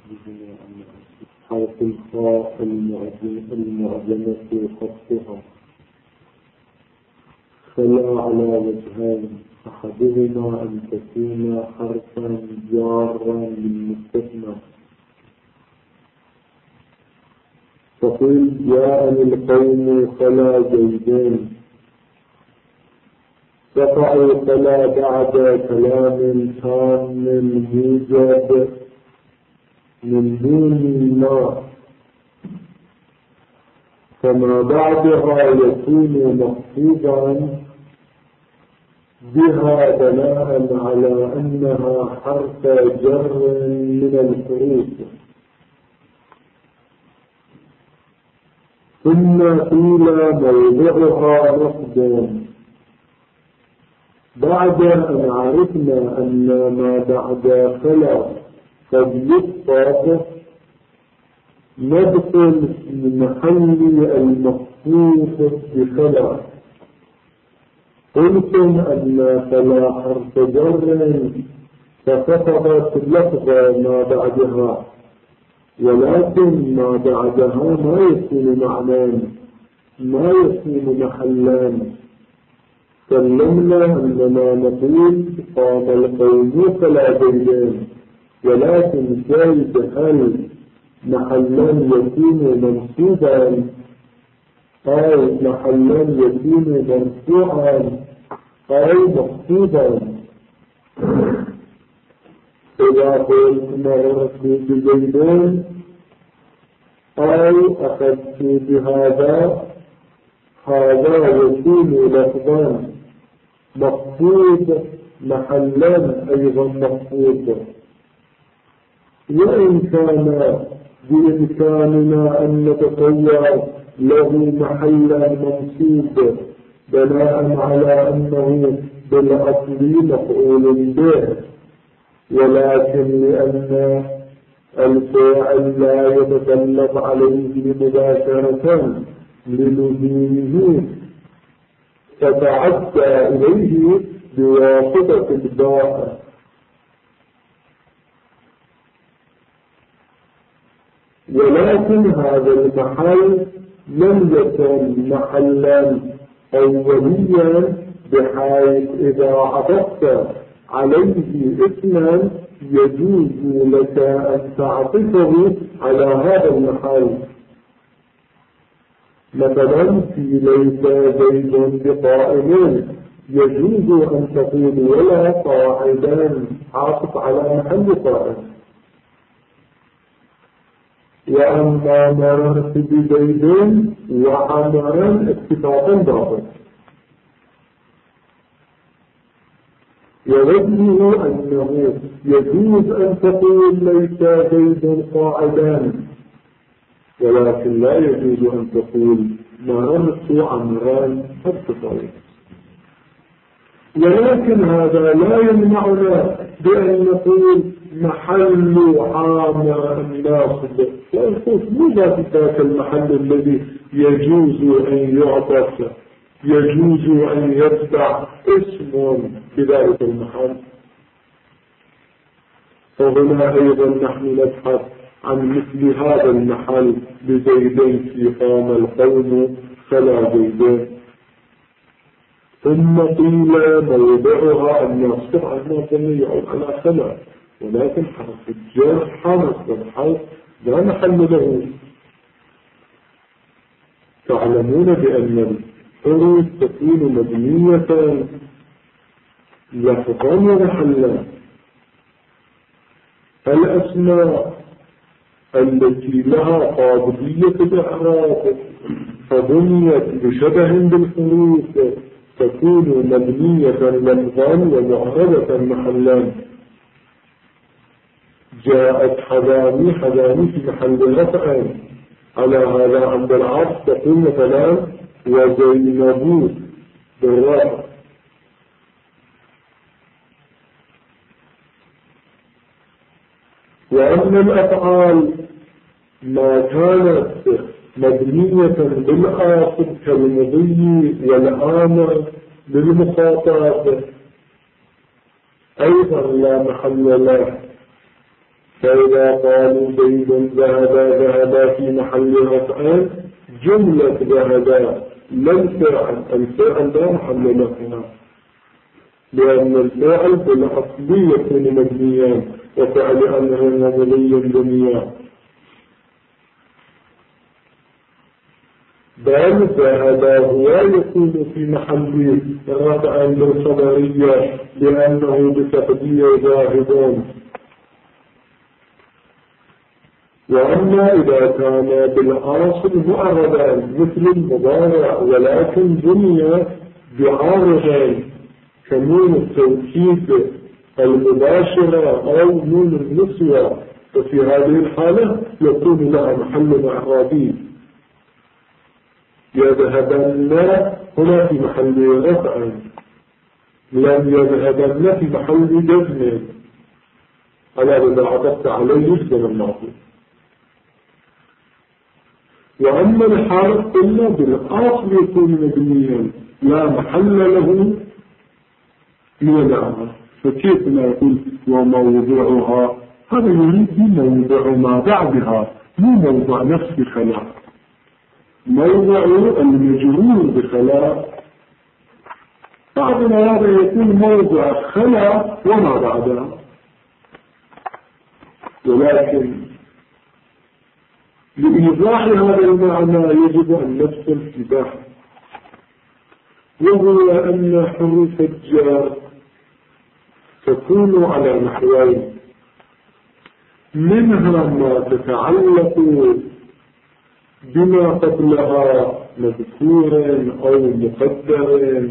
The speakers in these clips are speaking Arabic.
حرف الخاء المعجمة خطها خلا على وجهين، أحدهما أن تكون حرفا جارا للمستثنى، فقل جاءني القوم خلا زيدين، تقع خلا بعد كلام تام موجب من دون ما، فما بعدها يكون مقصودا بها بناء على أنها حرف جر من الحروف. ثم قيل موضعها نصب، بعد أن عرفنا أن ما بعد خلا قد يخطب، ندخل في محل المخصوص بخلا. قلتم أن خلا حرف جر فخطبت لفظ ما بعدها، ولكن ما بعدها ما يكون معنى، ما يكون محلان. سلمنا أننا نقول قام القوم خلا زيدين، ولكن جايز هل محلا يكون منصوبا أو محلا يكون مرفوعا أو مخفوضا. إذا قلت مررت بزيدين أو أخذت بهذا، هذا يكون لفظا مخفوض محلا أيضا مخفوض. وإن كان بإمكاننا أن نتصور له محلا منصوب بناء على أنه بالأصل مفعول به، ولكن لأن الفاعل لا يتسلط عليه مباشرة للزومه فتعدى إليه بواسطة الباء. ولكن هذا المحل لم يكن محلا أوليا، بحيث إذا عطفت عليه اسما يجوز لك أن تعطفه على هذا المحل. مثلا في ليس زيد بقائم يجوز أن تقول ولا قاعدا عاطف على محل قائم. وأما مررت بزيد وعمرا اتفاقا باطل. ووجهه أنه يجوز أن تقول ليس زيد قاعدا، ولكن لا يجوز أن تقول مررت عمران اتفاقا. ولكن هذا لا يمنعنا بأن نقول محل عامر ناصب، ونقول مو ذات المحل الذي يجوز أن يعطف، يجوز أن يتبع اسم بذلك المحل. فهنا أيضا نحن نبحث عن مثل هذا المحل بزيدين في قام القوم خلا زيدين. ثم قيل موضعها الناصب أنه يعود على خلا، ولكن حرف الجر حرف الحرف لا محل له. تعلمون بأن الحروف تكون مبنية لفظا ومحلا. الأسماء التي لها قابلية الإعراب فبنيت بشبه بالحروف تكون مبنية لفظا ومعربة محلا. جاءت حذامي في محل رفع، على هذا عند العرض تقول مثلا وزينبوت بالرفع. وأما الأفعال ما كانت مبنية بالآخر كالمضي والآمر بالمخاطب أيضا لا محل له، فإذا قالوا زيد ذهب في محل رفع جملة ذهب لا الفعل لا محل له هنا، لأن الفاعل بالأصل يكون مبنيا وفعل أنه مبني بنيا، بل ذهب هو يكون في محل رفع بالخبرية لأنه بتقدير ذاهبون. وأما إذا كان بالأصل معرضا مثل المضارع ولكن بني بعارض كنون التوكيد المباشرة أو نون النسوة، ففي هذه الحالة يكون لها محل إعرابي. يذهبن هنا في محل رفع، لم يذهبن في محل جزم، على إذا عطفت عليه يجزم المعطوف. وأما الحالة قلنا بالأصل يكون مبنيا لا محل له من الأعمال، فكيف ما يقول وموضعها؟ هذا يريد موضع ما بعدها، مو موضع نفس خلاء، موضع المجرور بخلاء. بعضنا هذا يكون موضع خلاء وما بعدها، ولكن لإيضاح هذا المعنى يجب أن نفصل في بحث، وهو أن حروف الجر تكون على نحوين: منها ما تتعلق بما قبلها مذكور أو مقدر،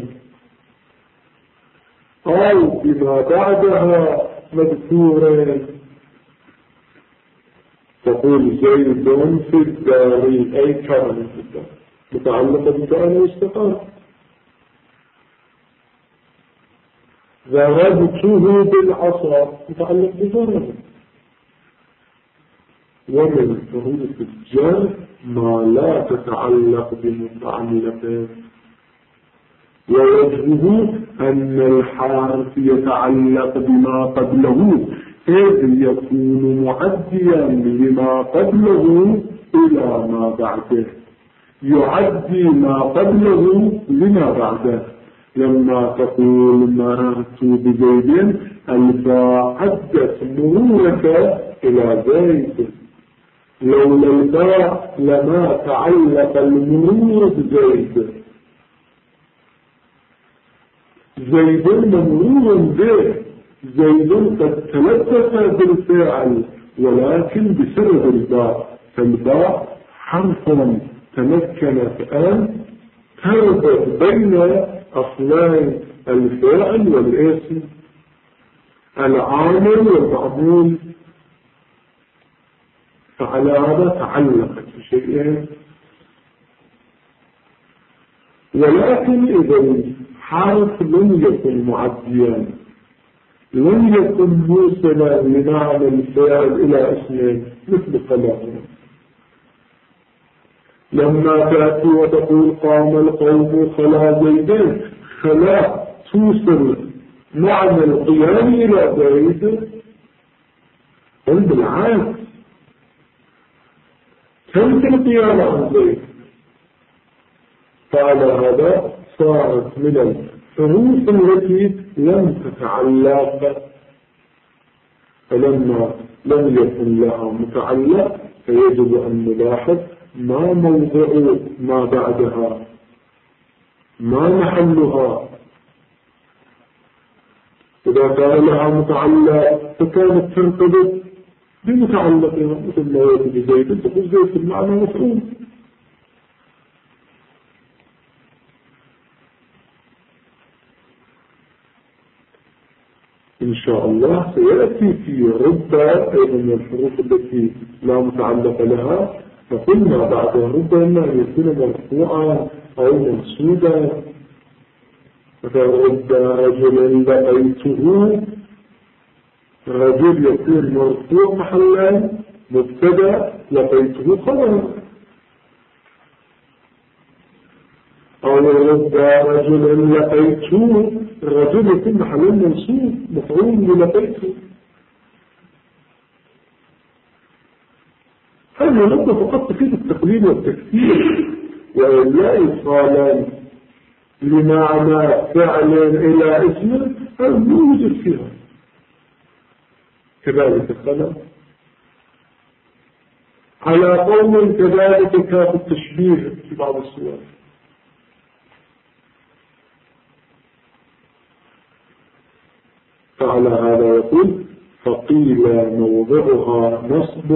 أو بما بعدها مذكور. تقول زيد في الدار أي كان في الدار، متعلقة بكان واستقام. ضربته بالعصا متعلق بضربه. ومن حروف الجر ما لا تتعلق بمتعلقه، ووجهه أن الحرف يتعلق بما قبله، إذ يكون معديا لما قبله إلى ما بعده، يعدي ما قبله لما بعده. لما تقول مررت بزيد الباء عدت مرورك إلى زيد، لولا الباء لما تعلق المرور بزيد. زيد ممرور به، زيد قد تلبس بالفعل ولكن بسبب الباء، فالباء حرف تمكن الآن تربط بين أصلين الفعل والاسم، العامل والمعمول، فعلى هذا تعلقت بشيئين. ولكن إذا حرف لم يكن معديا، لم يكن موصلا لمعنى الفعل إلى اسمين مثل خلاء، لما تأتي وتقول قام القوم خلا زيدين، خلا توصل معنى القيام إلى زيد، بل بالعكس تنسى القيام عن زيد. فعلى هذا صارت من الحروف التي لم تتعلق، فلما لم يكن لها متعلق فيجب أن نلاحظ ما موضع ما بعدها، ما محلها. إذا كان لها متعلق فكانت ترتبط بمتعلقها، مثل ما يجب زيد تقول زيد في المعنى مفعول. إن شاء الله سيأتي في رب أيضا من الحروف التي لا متعلق لها، فقلنا بعد رب إما أن يكون مرفوعا أو منصوبا. فرب رجل لقيته، رجل يكون مرفوع محلا مبتدأ، لقيته خبر. أو رب رجل لقيته، الرجل يكون محل منصوب مفعول للقيته. هذه نقطة فقط تفيد التقليل والتكثير، ولا إيصالا لمعنى فعل إلى اسم هذا يوجد فيها. كذلك الخلق على قوم كذلك كاف التشبيه في بعض الصور. فعلى هذا يقول فقيل موضعها نصب،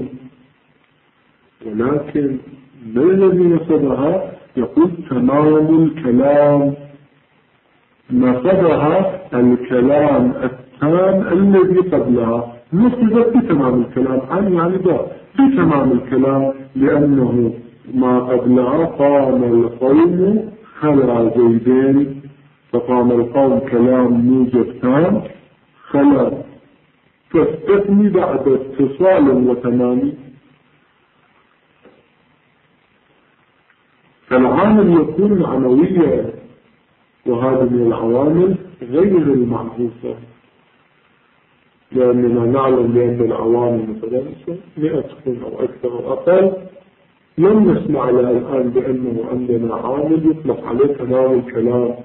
ولكن ما الذي نصبها؟ يقول تمام الكلام، نصبها الكلام التام الذي قبلها، نصبت بتمام الكلام يعني بتمام الكلام، لأنه ما قبلها قام القوم خلع زيدين، فقام القوم كلام موجب تام خلع، تستثني بعد اتصال وتمام. فالعامل يكون معنويا، وهذا من العوامل غير المعروفة، لأننا نعلم بأن العوامل مثلا 100 أو أكثر أو أقل، لم نسمع لها الآن بأنه عندنا عامل يطلق عليه تمام الكلام.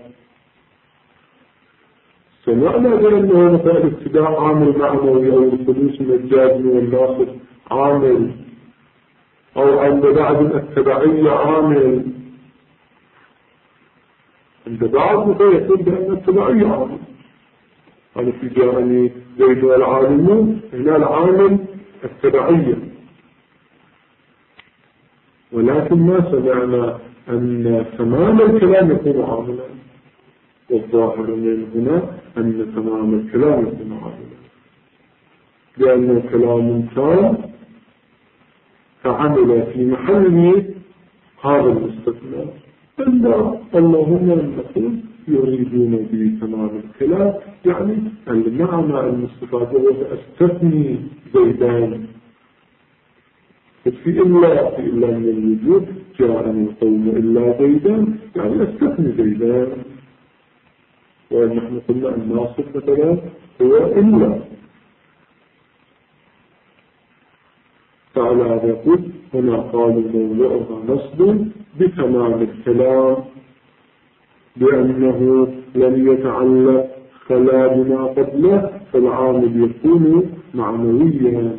سمعنا بأنه مثلا ابتداء عامل معنوي أو الخلوص من الجازم والناصب عامل، أو عند بعض التبعية عامل، عند بعض مثلا يقول بأن التبعية عامل، أنا في جاءني زيد العالمون، هنا العامل التبعية، ولكن ما سمعنا أن تمام الكلام يكون عاملا، والظاهر من هنا أن تمام الكلام يكون عاملا، لأنه كلام تام فعمل في محله هذا الاستثناء، إلا اللهم نقول يريدون بتمام الكلام يعني المعنى المستفاد هو استثني زيدان، في إلا من الوجود جاءني القوم إلا زيدان يعني استثني زيدان، ونحن قلنا الناصب مثلا هو إلا. فعلى هذا يقول هنا قال موضوعها نصب بتمام الكلام، لأنه لم يتعلق خلا بما قبله، فالعامل يكون معنويا.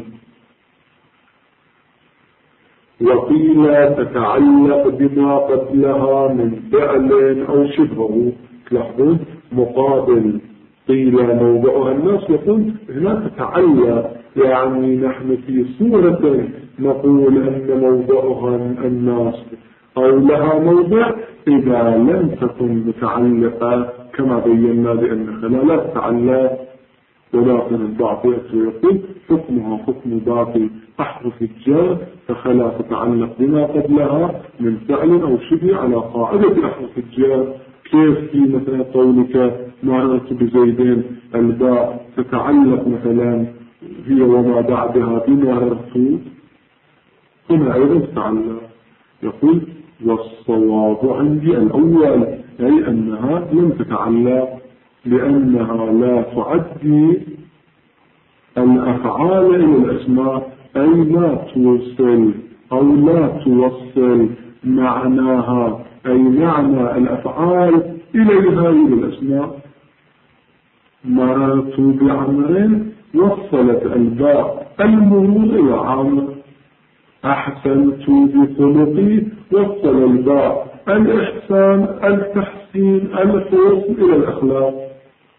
وقيل تتعلق بما قبلها من فعل أو شبهه، تلاحظون مقابل قيل موضعها الناس، يقول هنا تتعلق، يعني نحن في صورة نقول أن موضعها الناس أو لها موضع إذا لم تكن متعلقة، كما بينا بأن خلا لا تتعلق، ولكن البعض يقول حكمها حكم باقي أحرف الجر، فخلا تتعلق بما قبلها من فعل أو شبه على قاعدة أحرف الجر. كيف في مثلا قولك مررت بزيدين الباء تتعلق مثلا هي وما بعدها بمررت، هنا أيضا تتعلق. يقول والصواب عندي الأول، أي أنها لم تتعلق، لأنها لا تعدي الأفعال إلى الأسماء، أي لا توصل أو لا توصل معناها، أي معنى الأفعال إليها إلى الأسماء. مررت بعمر وصلت الباء المرور إلى عمر، أحسنت بخلقي وصل الباء الإحسان التحسين الحسن إلى الأخلاق.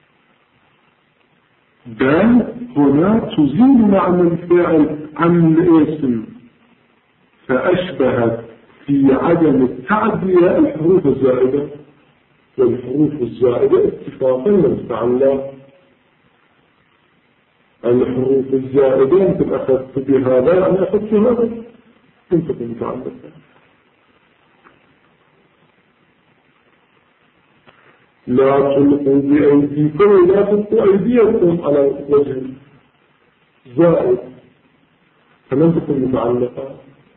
بل هنا تزيل معنى الفعل عن الاسم، فأشبهت في عدم التعدية الحروف الزائدة، والحروف الزائدة اتفاقا لم تتعلق. الحروف الزائدة أنت أخذت بهذا أنا أخذت هذا، أنت متعلقة. لا تلقوا بأيديكم، لا تلقوا أيديكم على وجه زائد، فلم تكن متعلقة.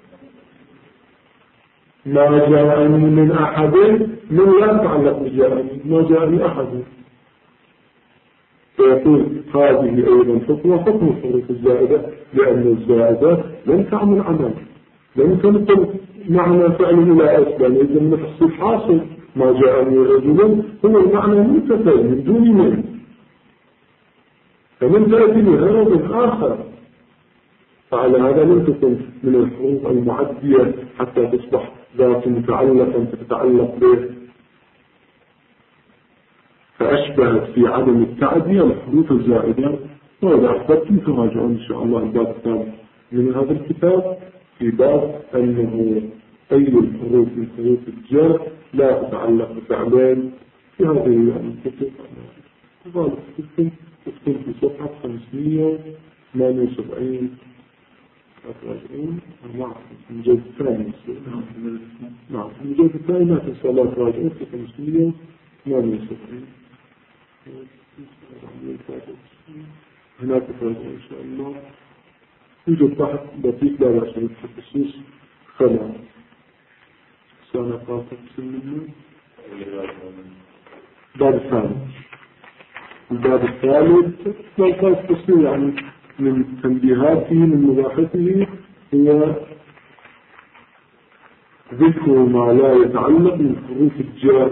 ما جاءني من أحد من لا يتعلق بجاءني، ما جاءني أحد، فيقول هذه أيضا حكم الحروف الزائدة لأن الزائدة لم تعمل عمل، لم تنقل معنى فعل إلى أسفل، إذا النفس الحاصل ما جاءني رجل هو المعنى منتفى من دون من، فمن تأتي لغرض آخر، فعلى هذا لم تكن من الحروف المعدية حتى تصبح ذات متعلقا تتعلق به، فأشبهت في عدم التعدية الحروف الزائدة. وإذا أحببتم تراجعون إن شاء الله الباب الثاني من هذا الكتاب في باب أنه أي الحروف من حروف الجر لا تتعلق بفعلين في هذه الكتب. غالب تكون في صفحة 578 أتراجعون مع المجلد الثاني. نعم المجلد الثاني ما تنسى الله تراجعون في 578 هناك تراجعون إن شاء الله. يوجد بحث لطيف لا بأس به في خصوص خلا سنة قاطع منه. الباب الثالث لا تصير يعني من تنبيهاته من مباحثه هو ذكر ما لا يتعلق من حروف الجر.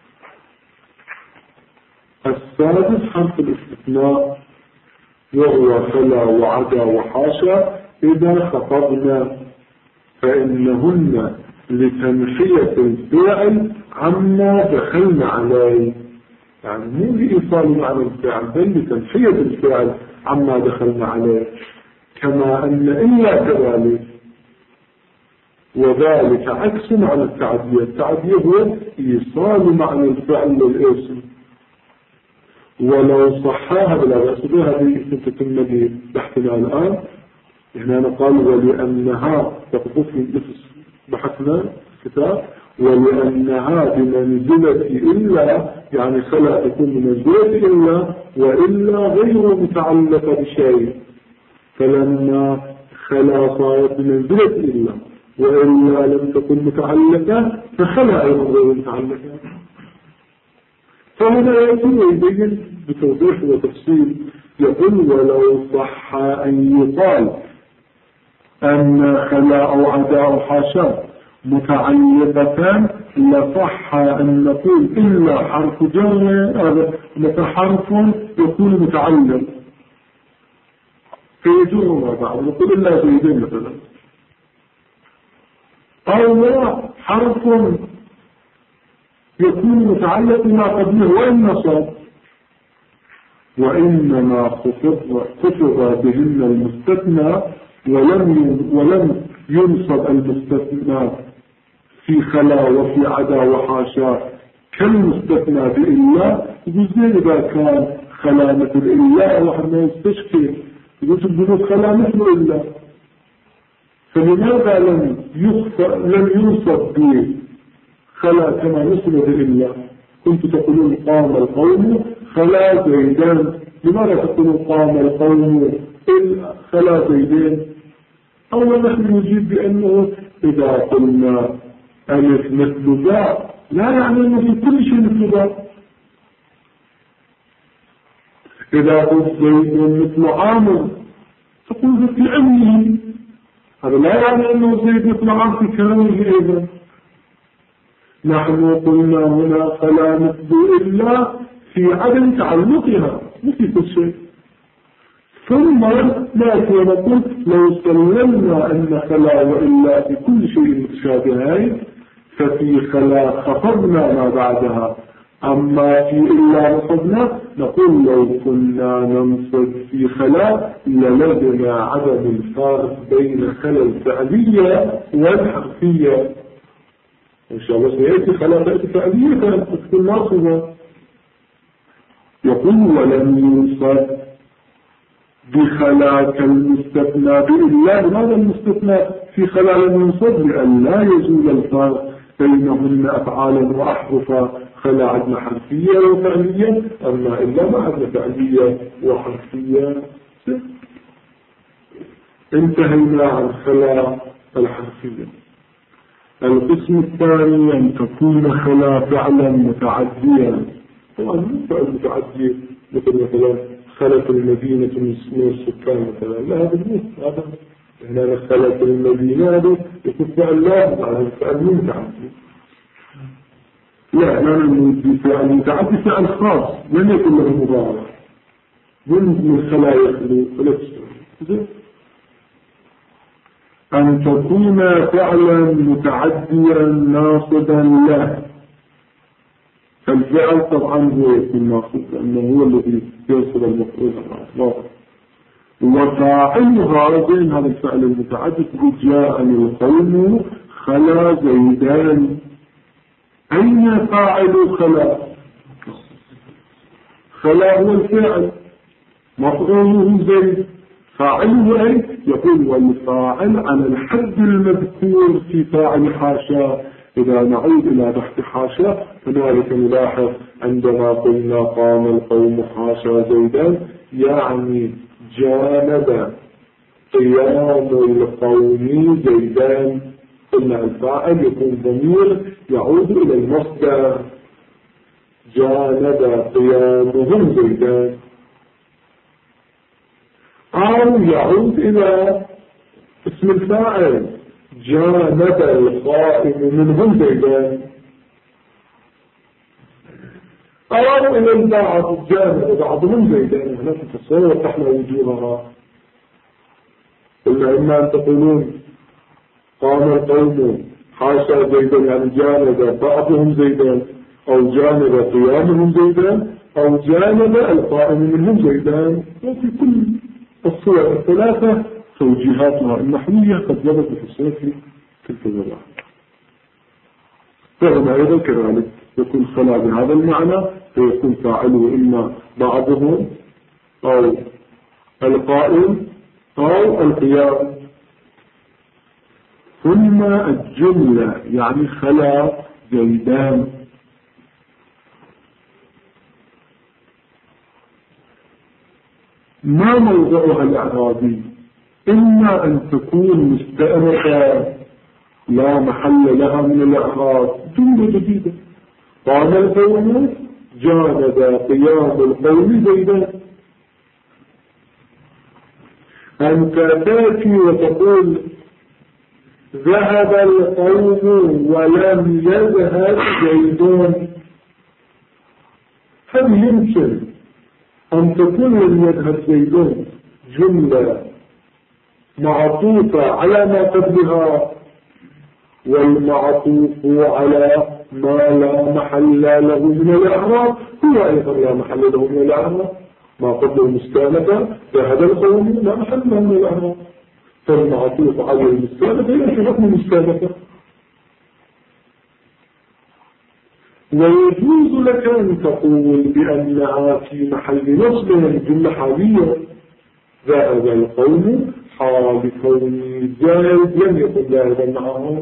السادس حرف الاستثناء وهو خلا وعدا وحاشا إذا خفضنا، فإنهن لتنحية الفعل عما دخلنا عليه، يعني مو لإيصال معنى الفعل بل لتنحية الفعل عما دخلنا عليه، كما أن إلا كذلك، وذلك عكس على التعدية. التعدية هو إيصال معنى الفعل للاسم، ولو صحاها بلا بأس بها هذه تتم بحثنا الآن. هنا قال ولأنها تقضف نفس بحثنا الكتاب، ولأنها بمنزلة إلا يعني خلا تكون بمنزلة إلا وإلا غير متعلقة بشيء، فلما خلا صارت بمنزلة إلا وإلا لم تكن متعلقة فخلا أيضا غير متعلقة. فهنا يأتي ويبين بتوضيح وتفصيل، يقول ولو صح أن يقال أن خلا أو عدا أو حاشا متعلقتان لصح أن نقول إلا حرف جر حرف يكون متعلق فيجر ما بعد، نقول إلا زيدين مثلا، أو حرف يكون متعلق ما قبله وإن نصب، وإنما خفض بهن المستثنى ولم ينصب المستثنى في خلا وفي عدا وحاشا كالمستثنى بإلا. يقول إذا كان خلا مثل إلا واحد ما يستشكي يقول تبدو خلا مثل إلا، فلماذا لم ينصب به خلا كما نصب بإلا؟ كنت تقولون قام القوم خلا زيدان، لماذا تقولون قام القوم خلا زيدان؟ أولا نحن نجيب بأنه إذا قلنا ألف مثل باء لا يعني أنه في كل شيء مثل باء. إذا قلت زيد مثل عامر تقول في علمه، هذا لا يعني أنه زيد مثل عامر في كلامه أيضا. نحن قلنا هنا خلا مثل إلا في عدم تعلقها مو في كل شيء، ثم نأتي ونقول لو سلمنا أن خلا وإلا في كل شيء متشابهين ففي خلا خفضنا ما بعدها، أما في إلا نصبنا نقول لو كنا ننصب في خلا للزم عدم الفارق بين خلا الفعلية والحرفية. إن شاء الله سيأتي خلا تأتي فعلية تكون ناصبة. يقول ولم ينصب بخلا كالمستثنى بإلا، لماذا المستثنى في خلا لم ينصب؟ لأن لا يزول الفارق بينهن أفعالا وأحرفا، خلا عدنا حرفية وفعلية، أما إلا ما عدنا فعلية وحرفية. انتهينا عن خلا الحرفية. القسم الثاني أن تكون خلا فعلا متعديا. طبعا فعل متعدي مثلا خلت المدينة من السكان مثلا، لا هذا الموت، هذا هنا خلت المدينة هذا يكون فعل لازم على فعل متعدي. لا نريد بفعل متعدي، فعل خاص لم يكن له مضارع من خلايا فلا أن تكون فعلا متعديا ناصبا له. فالفعل طبعا هو يكون ناصب لأنه هو الذي ينصب المفعول على وفاعلها بين هذا الفعل المتعدد جاءني القوم خلا زيدان. أين فاعل خلا؟ خلا هو الفعل، مفعوله زيد، فاعله أي؟ يقول والفاعل على الحد المذكور في فاعل حاشا. إذا نعود إلى بحث حاشا هنالك نلاحظ عندما قلنا قام القوم حاشا زيدان يعني جانب قيام القوم زيدان. قلنا الفاعل يكون ضمير يعود إلى المصدر، جانب قيامهم زيدان، أو يعود إلى اسم الفاعل جانب القائم منهم زيدان، أو إلى البعض جانب بعضهم زيدان. هنا تتصور وضحنا وجوهها. قلنا إما أن تقولون قام القوم حاشا زيدان يعني جانب بعضهم زيدان، أو جانب قيامهم زيدان، أو جانب القائم منهم زيدان. وفي كل الصور الثلاثة توجيهاتها النحوية قد جبت بحسنة في تلك الوضع. فهنا أيضا كذلك يكون خلا بهذا المعنى، فيكون فاعله إما بعضهم أو القائم أو القيام. ثم الجملة يعني خلا زيدان. ما موضعها الإعرابي؟ إما أن تكون مستأنفة لا محل لها من الإعراب، جملة جديدة، قام القوم جانب قيام القوم زيدان. أنت تأتي وتقول ذهب القوم ولم يذهب زيدون، هل يمكن أن تكون لم يذهب زيدون جملة معطوفة على ما قبلها، والمعطوف على ما لا محل له من الإعراب هو أيضا لا محل له من الإعراب؟ ما قبله مستأنفة ذهب القوم لا محل له من الإعراب، فالمعطوف على المستأنفة يأتي حكم مستأنفة. ويجوز لك أن تقول بأنها في محل نصب جملة حالية، ذهب القوم حال كوني زائد لم يكن ذاهبا معهم.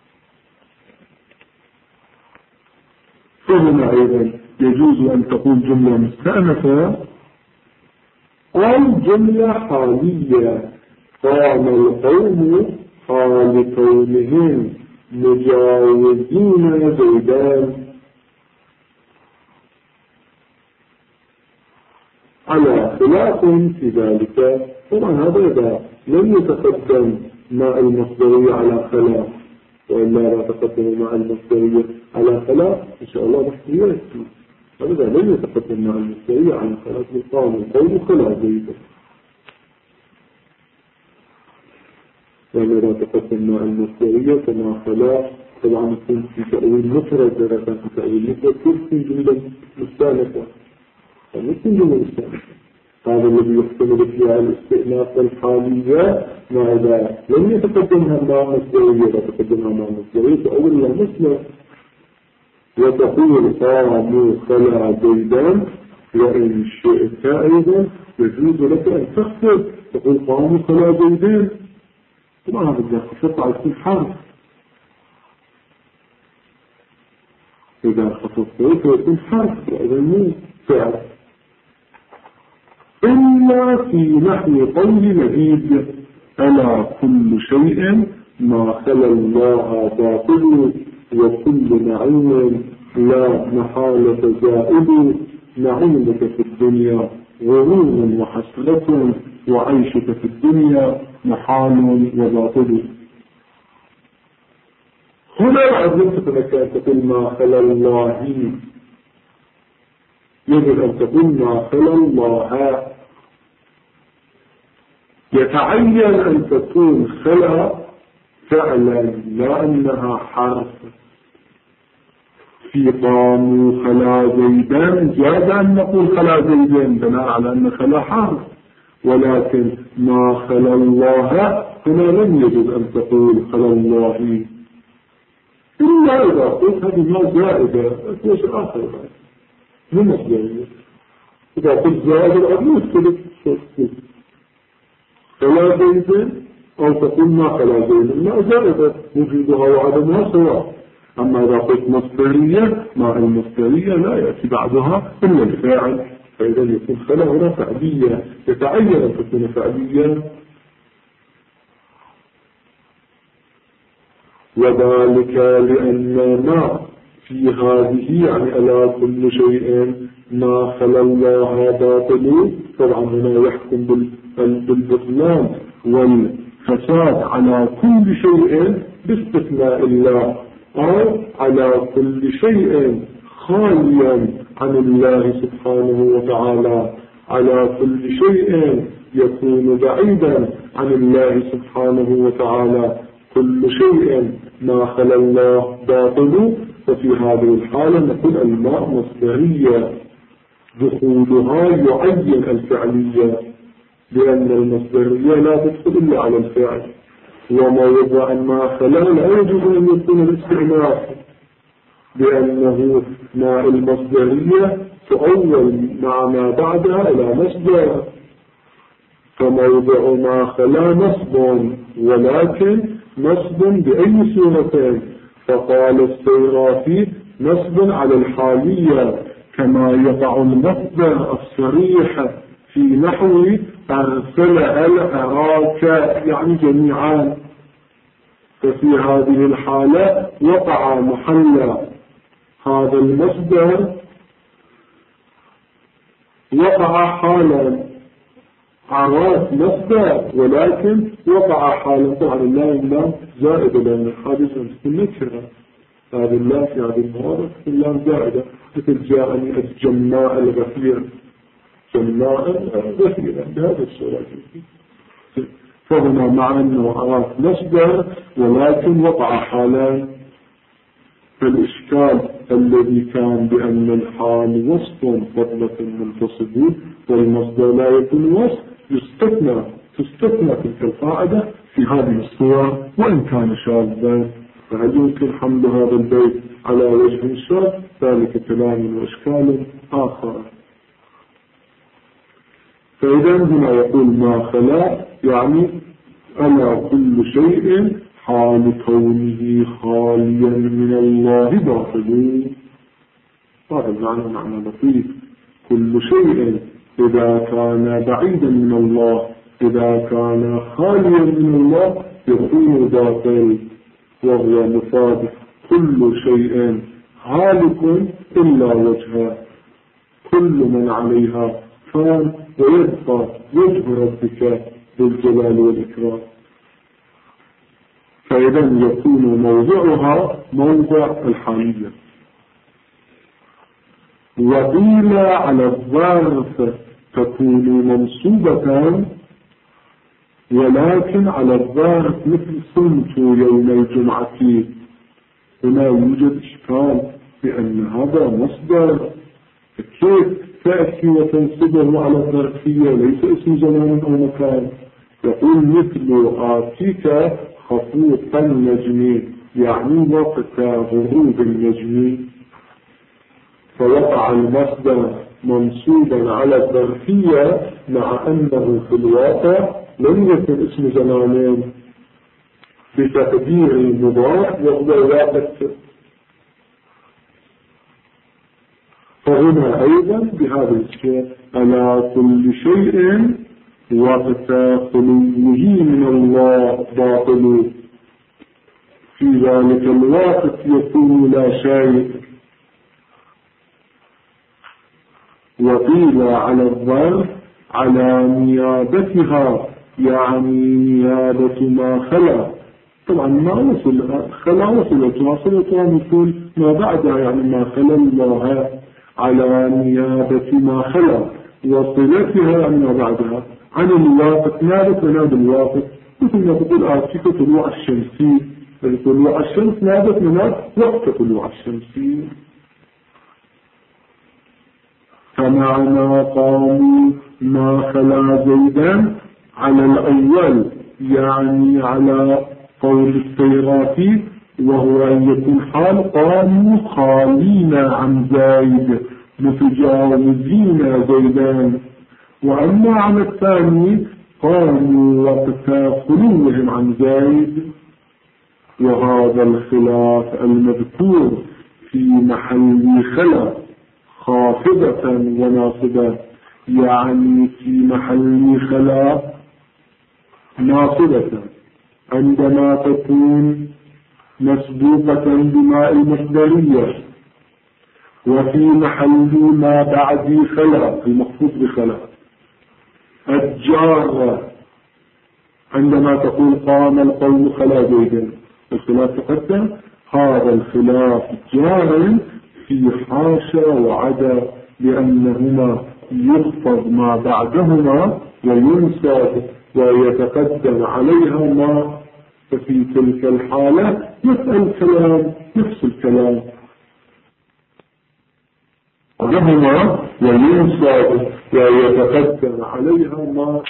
فهنا أيضا يجوز أن تقول جملة مستأنفة أو جملة حالية، قام القوم حال كونهم مجاوزين زيدان، على خلاف في ذلك. طبعا هذا إذا لم يتقدم مع المصدرية على خلاف، وإلا لا تقدم مع المصدرية على خلاف إن شاء الله محتويات. هذا لم يتقدم مع المصدرية على خلاف قام القوم خلاف زيدان، وإذا تقدم مع المصدرية كما خلاف طبعا يكون في تأويل مفرد، إذا كان في تأويل مفرد تكون جملة مستأنفة، فممكن جملة مستأنفة. هذا الذي يحتمل فيها الاستئناف الحالية ما إذا لم يتقدمها مع مصدرية، إذا تقدمها مع مصدرية تأول لها مثل وتقول قاموا خلا زيدان. وإن شئت أيضا يجوز لك أن تخفض تقول قاموا خلا زيدان، طبعا هذا إذا خفضت على كل حرف، إذا خفضت فيكون حرف وإذا مو فعل. إلا في نحو قول نبيل ألا كل شيء ما خلا الله باطل، وكل نعيم لا محالة زائد، نعيمك في الدنيا غرور وحسرة وعيشك في الدنيا محال وباطل. هنا بعد يمكن لك أن تقول ما خلا الله، يجب أن تقول ما خلا الله. يتعين أن تكون خلا فعلا لا أنها حرف. في قاموا خلا زيدان جاز أن نقول خلا زيدان بناء على أن خلا حرف، ولكن ما خلا الله هنا لم يجب أن تقول خلا الله إلا إذا قلت هذه ما زائدة أكوش آخر من مصدرية. إذا قلت زائدة الأرض يختلف خلا زيدان أو تقول ما خلا زيدان ما زائدة وجودها وعدمها سواء. أما إذا قلت مصدرية مع المصدرية لا يأتي بعدها إلا الفاعل، فإذا يكون خلا هنا فعلية، يتعين أن تكون فعلية. وذلك لأن ما في هذه يعني ألا كل شيء ما خلا الله باطل. طبعا هنا يحكم بالبطلان والفساد على كل شيء باستثناء الله، أو على كل شيء خاليا عن الله سبحانه وتعالى، على كل شيء يكون بعيدا عن الله سبحانه وتعالى. كل شيء ما خلا الله باطل. وفي هذه الحالة نقول الماء مصدرية دخولها يعين الفعلية، لأن المصدرية لا تدخل إلا على الفعل، وموضع ما خلا لا يجوز أن يكون الاستئناف، لأنه ماء المصدرية تؤول مع ما بعدها إلى مصدر، فموضع ما خلا نصب، ولكن نصب بأي صورتين. فقال السيرافي نصب على الحالية كما يقع المصدر الصريح في نحو أرسل أراك يعني جميعا. ففي هذه الحالة وقع محل هذا المصدر، وقع حالا عراف مصدر، ولكن وقع حالا. طبعا اللام زائدة لأن الحادثة تكون نكرة، هذه اللام في هذه المواضع اللام زائدة، مثل جاءني الجماء الغفير، جماء غفيرا بهذه الصورة. فهنا مع أنه عراف مصدر ولكن وقع حالا. فالإشكال الذي كان بأن الحال وصف فضلة منتصب والمصدر لا يكون وصف تستثنى تلك القاعدة في هذه الصور وإن كان شاذا. فهل يمكن حمل هذا البيت على وجه الشاذ؟ ذلك كلام وإشكال آخر. فإذا هنا يقول ما خلا يعني ألا كل شيء حال كونه خاليا من الله باطل. هذا المعنى معنى لطيف. كل شيء إذا كان بعيدا من الله، إذا كان خاليا من الله يكون باطل، وهو مفاد كل شيء هالك إلا وجهه، كل من عليها فان ويبقى وجه ربك بالجلال والإكرام. فإذا يكون موضعها موضع الحالية. وقيل على الظرف تكون منصوبة، ولكن على الظرف مثل صمت يوم الجمعة. هنا يوجد إشكال بأن هذا مصدر، كيف تأتي وتنصبه على الظرفية؟ ليس اسم زمان أو مكان. يقول مثل آتيك خفوق النجم يعني وقت غروب النجم، فوقع المصدر منصوبا على الظرفية مع أنه في الواقع لم يكن اسم زمانين بتقدير المضاف وهو وقت. فهنا أيضا بهذا الشيء على كل شيء وقت خلوه من الله باطل. في ذلك الوقت يكون لا شيء، وقيل على الظرف على نيابتها، يعني نيابة ما خلا. طبعا ما وصل خلا وصلتها مثل ما بعدها، يعني ما خلا الله، على نيابة ما خلا وصلتها يعني ما بعدها عن الوافق. نابت وناب الوافق، مثل ما تقول آتيك طلوع الشمسي، طلوع الشمس نابت وناب وقت طلوع الشمسي. فمعنى قاموا ما خلا زيدا على الأول، يعني على قول السيرافي، وهو أن يكون حال قاموا خالين عن زايد متجاوزين زيدان. وأما على الثاني قاموا وقت خلوهم عن زايد. وهذا الخلاف المذكور في محل خلا خافضة وناصبة، يعني في محل خلا ناصبة عندما تكون مسبوقة بماء المصدرية، وفي محل ما بعد خلا المخصوص بخلا. الجارة عندما تقول قام القوم خلا زيدا، الخلاف تقدم، هذا الخلاف جار في حاشا وعدا، لأنهما يخفض ما بعدهما وينسب ويتقدم عليها ما. ففي تلك الحالة يسأل كلام نفس الكلام بعدهما وينسب ويتقدم عليها ما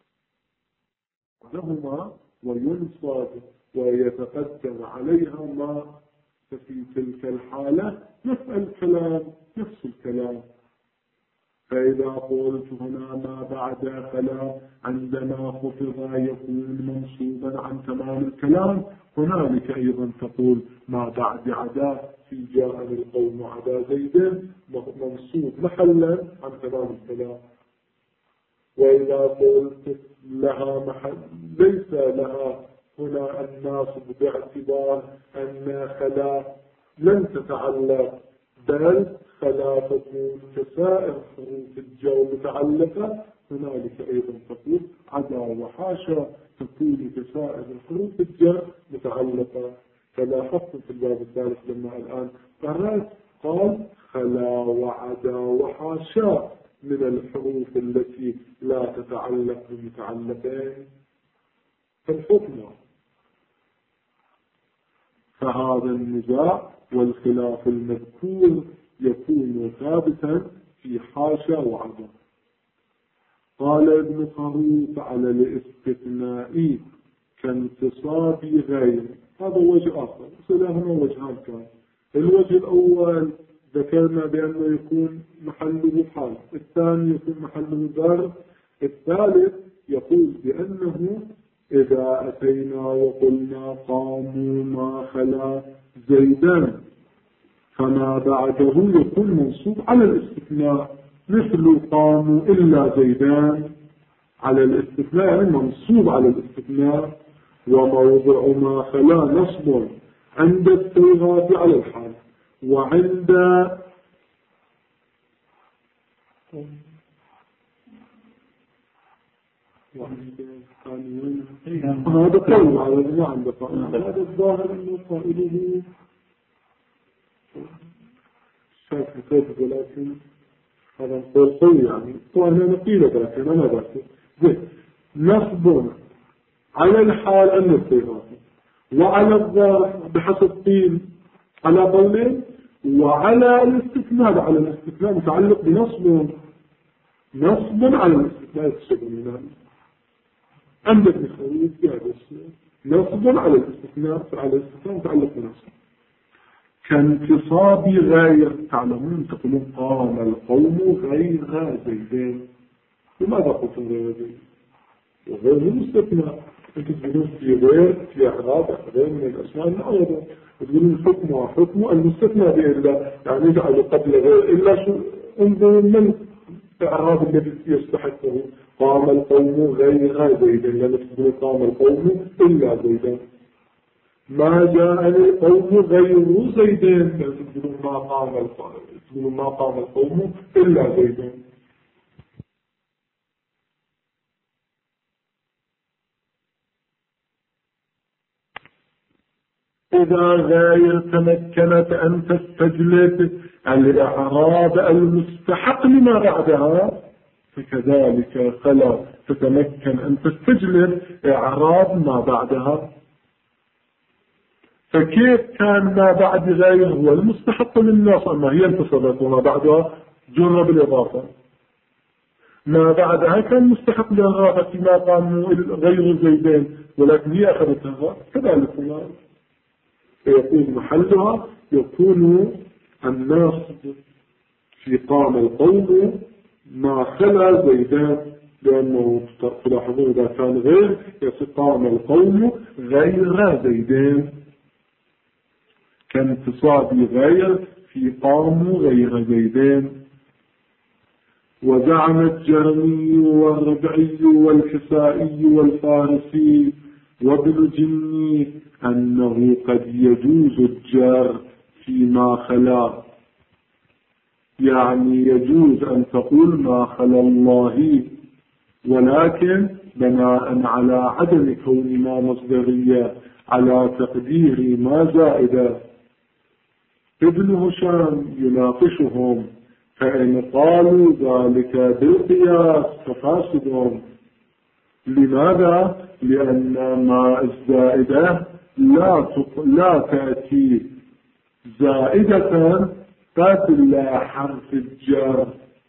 بعدهما وينسب ويتقدم عليها ما. ففي تلك الحالة يسأل كلام نفس الكلام. فإذا قلت هنا ما بعد خلا عندما خفض يكون منصوبا عن تمام الكلام، هنالك أيضا تقول ما بعد عدا في جاء القوم عدا زيد منصوب محلا عن تمام الكلام. وإذا قلت لها محل ليس لها هنا الناصب باعتبار أن خلا لن تتعلق، بل خلا تكون كسائر حروف الجر متعلقة، هنالك أيضا تقول عدا وحاشا تكون كسائر حروف الجر متعلقة. فلاحظت في الباب الثالث لما الآن قرأت قال خلا وعدا وحاشا من الحروف التي لا تتعلق بمتعلقين فالحكم. فهذا النزاع والخلاف المذكور يكون ثابتا في حاشا وعدا. قال ابن خروف على الاستثناء كانتصاب غير، هذا وجه آخر، هنا وجهان كان. الوجه الأول ذكرنا بأنه يكون محله حال، الثاني يكون محله ظرف، الثالث يقول بأنه إذا أتينا وقلنا قاموا ما خلا زيدان فما بعده يكون منصوب على الاستثناء، مثل قاموا إلا زيدان على الاستثناء، يعني منصوب على الاستثناء. وموضع ما خلا نصب عند الصيغة على الحال، وعند هذا قول على ما عند قائل، هذا الظاهر أنه قائله شايف كيف، ولكن هذا قول قوي يعني، وأنا نقيل ذاك أنا ما ذاك نصب على الحال عند الصيغة، وعلى الظاهر بحسب قيل على قولين، وعلى الاستثناء، على الاستثناء متعلق بنصب، نصب على الاستثناء السبب عند ابن خليل نصب على الاستثناء، على الاستثناء متعلق بنصب. كانتصاب غير، تعلمون تقولون قام القوم غير زيدين، لماذا قلتم غير زيدين؟ وغير الاستثناء، انتم تقولون في غير في اعراب غير من الاسماء المعربة، تقولون حكم المستثنى بإلا، يعني يجعل قبل غير إلا شو، انظروا من الإعراب الذي يستحقه. قام القوم غير زيدا، لأن تقولون قام القوم إلا زيدا، ما جاء القوم غير زيدين، تقولون ما قام القوم إلا زيدين. إذا غير تمكنت أن تستجلب الإعراب المستحق لما بعدها، فكذلك فلا تتمكن أن تستجلب إعراب ما بعدها. فكيف كان ما بعد غير هو المستحق للنص، أما هي انتصبت وما بعدها جر بالإضافة، ما بعدها كان مستحق للإضافة فيما قاموا غير زيدين، ولكن هي أخذتها كذلك هنا، فيكون محلها يكون الناصب في قام القوم ما خلا زيدان، لأنه تلاحظون إذا كان غير قام القوم غير زيدان، كانتصاب غير في قام غير زيدان. وزعم الجرمي والربعي والكسائي والفارسي وابن الجني أنه قد يجوز الجر فيما خلا، يعني يجوز أن تقول ما خلا الله، ولكن بناء على عدم كون ما مصدرية على تقدير ما زائدة. ابن هشام يناقشهم، فإن قالوا ذلك بالقياس ففاسدهم. لماذا؟ لأن ما الزائدة لا تأتي زائدة قبل حرف الجر،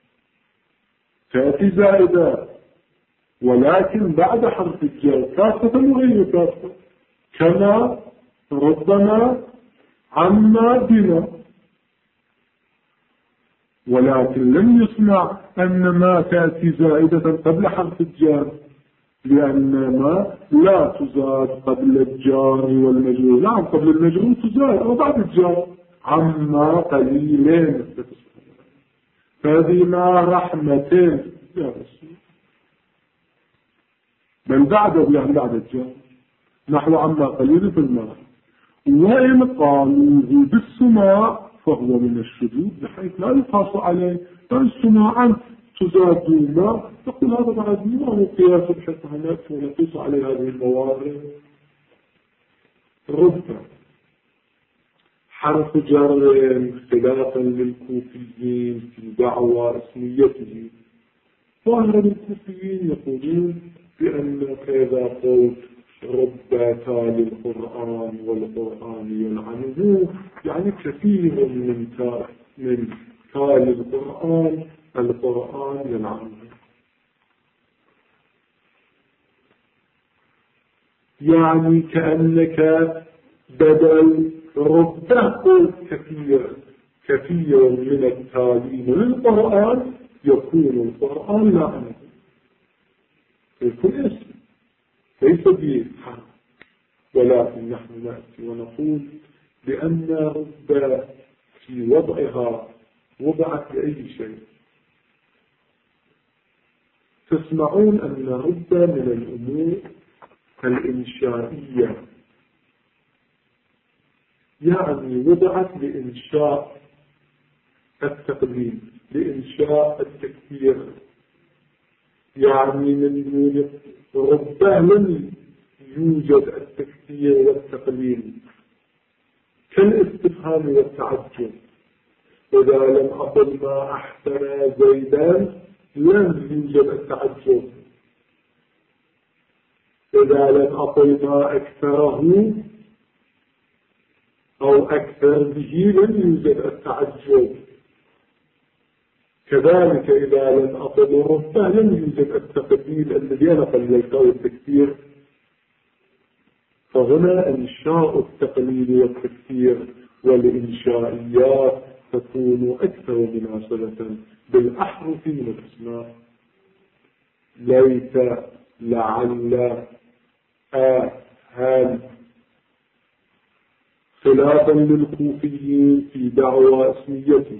تأتي زائدة ولكن بعد حرف الجر كافة وغير كافة، كما ربما عما بنا، ولكن لم يسمع أن ما تأتي زائدة قبل حرف الجر، لأن ما لا تزاد قبل الجار والمجرور، نعم قبل المجرور تزاد وبعد الجار، عما قليلين، فبما رحمة بل بعده يعني بعد الجار، نحو عما قليل في الماء. وإن قالوه بالسماع فهو من الشذوذ بحيث لا يقاس عليه، فالسماعا تزاد ما تقول هذا بعد ما هو قياس بحيث نأتي ونقيس عليه هذه الموارد. ربما حرف جر خلافا للكوفيين في دعوى اسميته، ظاهر الكوفيين يقولون بأنك إذا قلت رب تالي القرآن والقرآن يلعنه، يعني كثير من تالي القرآن يلعنه، يعني كأنك بدل رب قلت كثير من التالين للقرآن يكون القرآن لعنه، يكون اسم ليس بحرف. ولكن نحن نأتي ونقول بأن رب في وضعها وضعت لأي شيء. تسمعون أن رب من الأمور الإنشائية، يعني وضعت لإنشاء التقليد، لإنشاء التكثير، يعني من دون رب لم يوجد التكثير والتقليل، كالاستفهام والتعجب. إذا لم أقل ما أحسن زيدان لم يوجد التعجب، إذا لم أقل ما أكثره أو أكثر به لم يوجد التعجب، كذلك إذا لم أقل ربه لم يوجد التقليل الذي أنا قللته والتكثير. فهنا إنشاء التقليل والتكثير والإنشائيات تكون أكثر مناسبة بالأحرف من الأسماء، ليت لعل هل، خلافا للكوفيين في دعوى اسميته.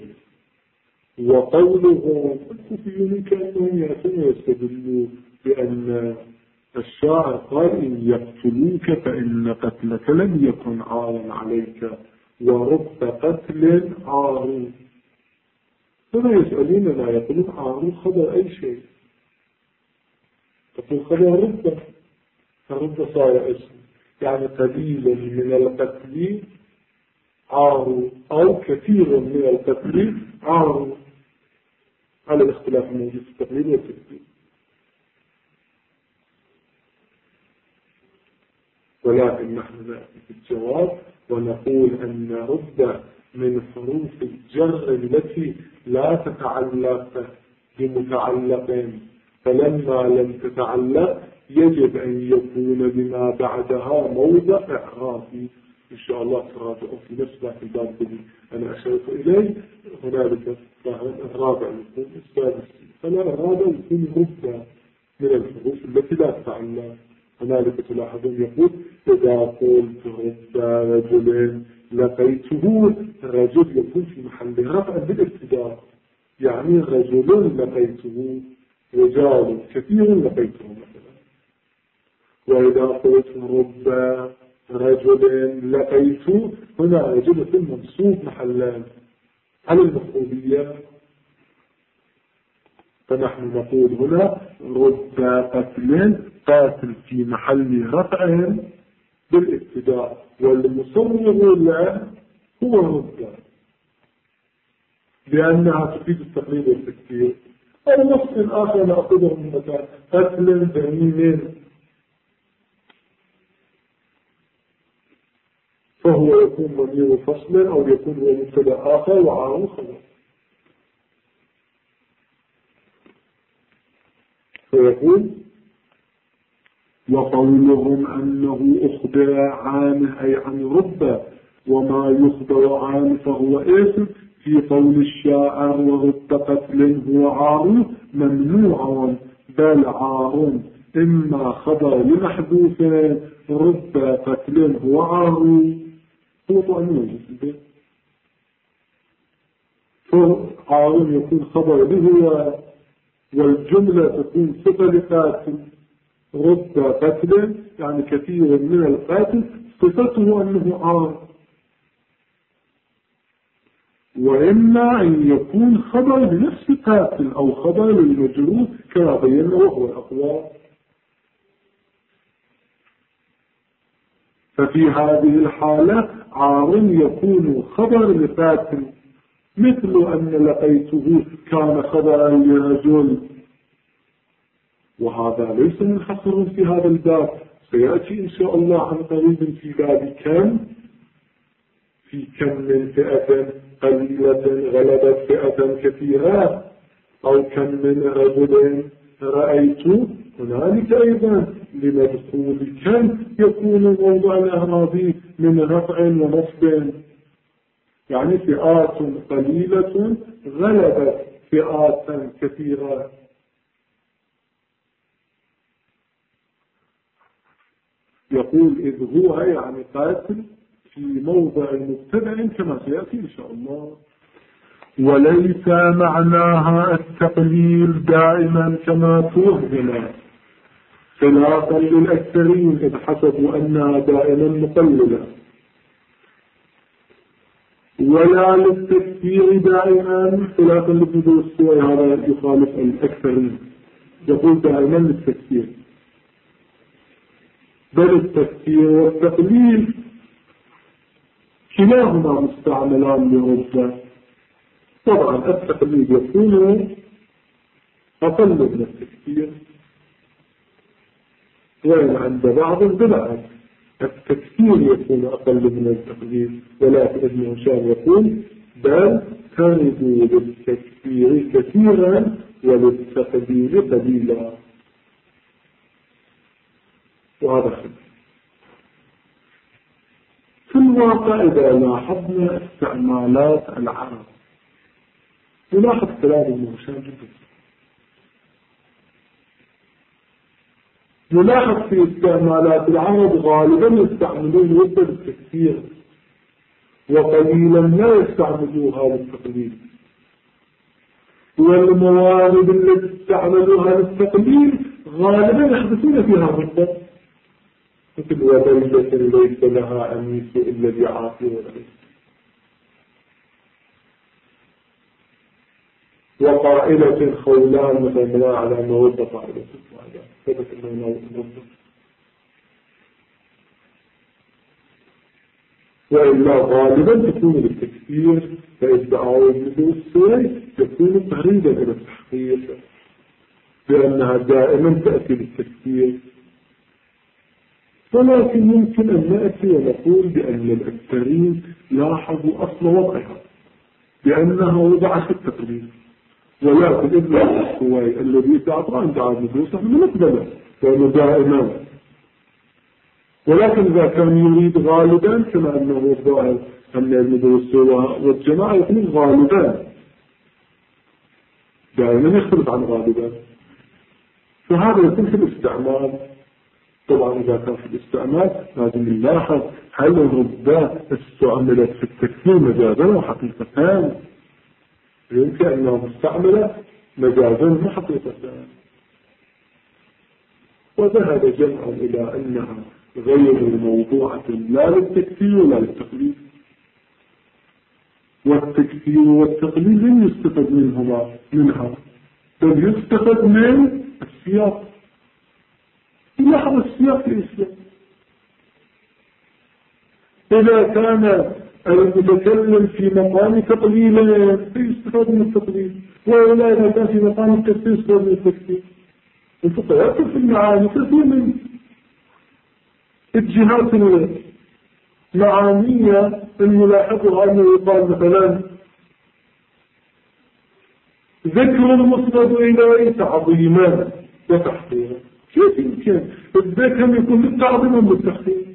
وقوله الكوفيين كأنهم يأتون يستدلوا بأن الشاعر قال إن يقتلوك فإن قتلك لم يكن عارا عليك ورب قتل عار. هنا يسألوننا يقولون عار خبر أي شيء، تقول خبر رب، فرب صار اسم، يعني قليل من القتل عار أو كثير من القتل عار، على الاختلاف الموجود في التقليد والتكبير. ولكن نحن نأتي في الجواب ونقول أن رب من حروف الجر التي لا تتعلق بمتعلق، فلما لم تتعلق يجب أن يكون بما بعدها موضع إعرابي. إن شاء الله تراجعوا في نفس ذاك الباب الذي أنا أشرت إليه. هنالك الرابع يكون السادس، فلا الرابع يكون رب من الحروف التي لا تتعلق. هنالك تلاحظون يقول إذا قلت رب رجل لقيته، الرجل يكون في محل رفع بالابتداء، يعني رجل لقيته، رجال كثير لقيته مثلا. وإذا قلت رب رجل لقيت، هنا رجل في المنصوب محلان على المفعولية، فنحن نقول هنا رب قتل، قاتل في محل رفع بالابتداء، والمصور له هو رب لأنها تفيد التقليد والتكثير. أو نص آخر نأخذه من مكان قتل ذميم، فهو يكون ضمير فصل أو يكون هو مبتدأ آخر وعاره خبر، فيقول وقولهم أنه أخبر عنه أي عن رب، وما يخبر عنه فهو اسم، في قول الشاعر ورب قتل هو عار ممنوع بل عار، إما خبر لمحذوف رب قتل هو عار، هو طعنوه فعار يكون خبر به، والجملة تكون صفة لقاتل. رب قتل يعني كثير من القاتل، صفته أنه عار. وإما أن يكون خبر لنفس قاتل أو خبر للمجروح كما بينا وهو الأقوى. ففي هذه الحالة عار يكون خبر لقاتل، مثل أن لقيته كان خبرا لرجل، وهذا ليس منحصر في هذا الباب، سيأتي إن شاء الله عن قريب في باب كم، في كم من فئة قليلة غلبت فئة كثيرة، أو كم من رجل رأيت، هنالك أيضا لمدخول كم يكون موضع الأعرابي من رفع ونصب، يعني فئات قليلة غلبت فئات كثيرة. يقول إذ هو يعني قاتل في موضع مبتدأ كما سيأتي إن شاء الله. وليس معناها التقليل دائما كما توهم، خلافا للأكثرين إذ حسبوا أنها دائما مقللة، ولا للتكفير دائما خلافا لابن السوي، هذا يخالف الأكثرين، يقول دائما للتكفير، بل التكفير والتقليل كلاهما مستعملان لرجة. طبعا التقليد يكون أقل من التكفير، وإن عند بعض بالعكس التكفير يكون أقل من التقليد، ولكن ابن هشام يقول بل تردوا للتكفير كثيرا وللتقليد قليلا، وهذا خير. في الواقع إذا لاحظنا استعمالات العرب، نلاحظ كلام ابن هشام جدا، نلاحظ في استعمالات العرب غالبا يستعملون وحدة التكفير، وقليلا لا يستعملوها للتقليل، والموارد التي استعملوها للتقليل غالبا يحدثون فيها الردة، مثل وبيلة ليس لها أنيس إلا بعافية والعيس، وقائلة خولان مثلا على مودة قائلة ثبت أنه مودة، وإلا غالبا تكون التكفير فإدعاء ابن السوي تكون قريبة من التحقيق، لأنها دائما تأتي بالتكفير. ولكن يمكن أن نأتي ونقول بأن الأكثرين لاحظوا أصل وضعها بأنها وضعت التقليد، ولكن ابن السوي الذي تعطى عند عبد الدوسة من مقبله لأنه دائما، ولكن إذا كان يريد غالبا كما أنه الظاهر أن ابن السوي والجماعة يكون غالبا دائما يختلف عن غالبا، فهذا يكون في الاستعمال. طبعا إذا كان في الاستعمال لازم نلاحظ هل الردات استعملت في التكفير مجازا وحقيقتان، يمكن أنها مستعملة مجازا وحقيقتان. وذهب جمع إلى أنها غير موضوعة لا للتكفير ولا للتقليد، والتكفير والتقليد لن يستفد منها بل يستفد من السياق. لاحظ السياق الإسلام، إذا كان المتكلم في مقام تقليل فيستفاد من التقليد، وإلا إذا كان في مقام التكفير يستفاد من التكفير. الفقهاء في المعاني كثير من الجهات المعانية الملاحظة أنه يقال مثلا ذكر المسند إليه تعظيما وتحقيرا. كيف يمكن الذكر يكون بالتعظيم والتحقير؟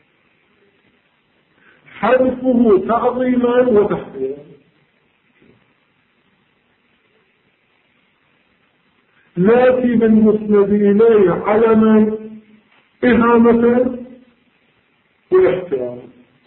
حذفه تعظيما وتحقيرا. ناتي بالمسند إليه علما إهانة واحتراما.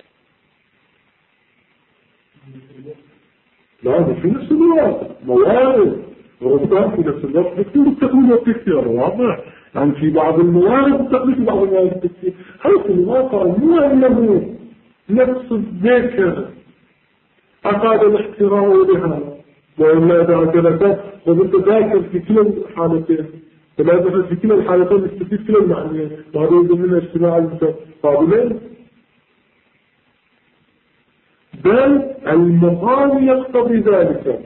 لا في نفس الوقت موارد وربطان في نفس الوقت بكتير التقويم والتكتير واضح، يعني في بعض الموارد التقويم في بعض الموارد التكتير، حيث الواقع مو أنه نفس الذكر أقاد الاحترام والإهانة، وإلا إذا جلست وانت ذاكر في كلا الحالتين فلا دخل في كلا الحالتين استفيد كلا المعنيين، وهذا يضمن اجتماع المتقابلين. بل المقام يقتضي ذلك،